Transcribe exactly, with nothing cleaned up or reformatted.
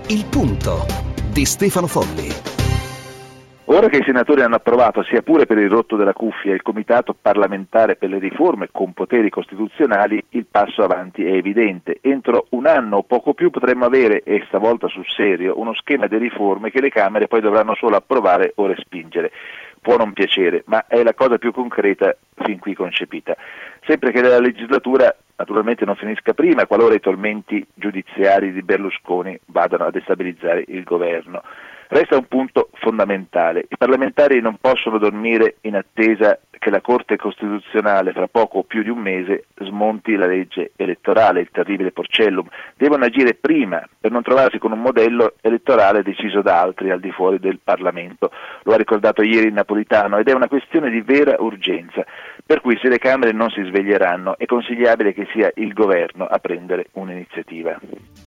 Il punto di Stefano Folli. Ora che i senatori hanno approvato, sia pure per il rotto della cuffia, il Comitato parlamentare per le riforme con poteri costituzionali, il passo avanti è evidente. Entro un anno o poco più potremmo avere, e stavolta sul serio, uno schema di riforme che le Camere poi dovranno solo approvare o respingere. Può non piacere, ma è la cosa più concreta fin qui concepita. Sempre che la legislatura naturalmente non finisca prima, qualora i tormenti giudiziari di Berlusconi vadano a destabilizzare il governo. Resta un punto fondamentale: i parlamentari non possono dormire in attesa che la Corte Costituzionale fra poco o più di un mese smonti la legge elettorale, il terribile Porcellum. Devono agire prima per non trovarsi con un modello elettorale deciso da altri al di fuori del Parlamento. Lo ha ricordato ieri Napolitano ed è una questione di vera urgenza, per cui se le Camere non si sveglieranno è consigliabile che sia il governo a prendere un'iniziativa.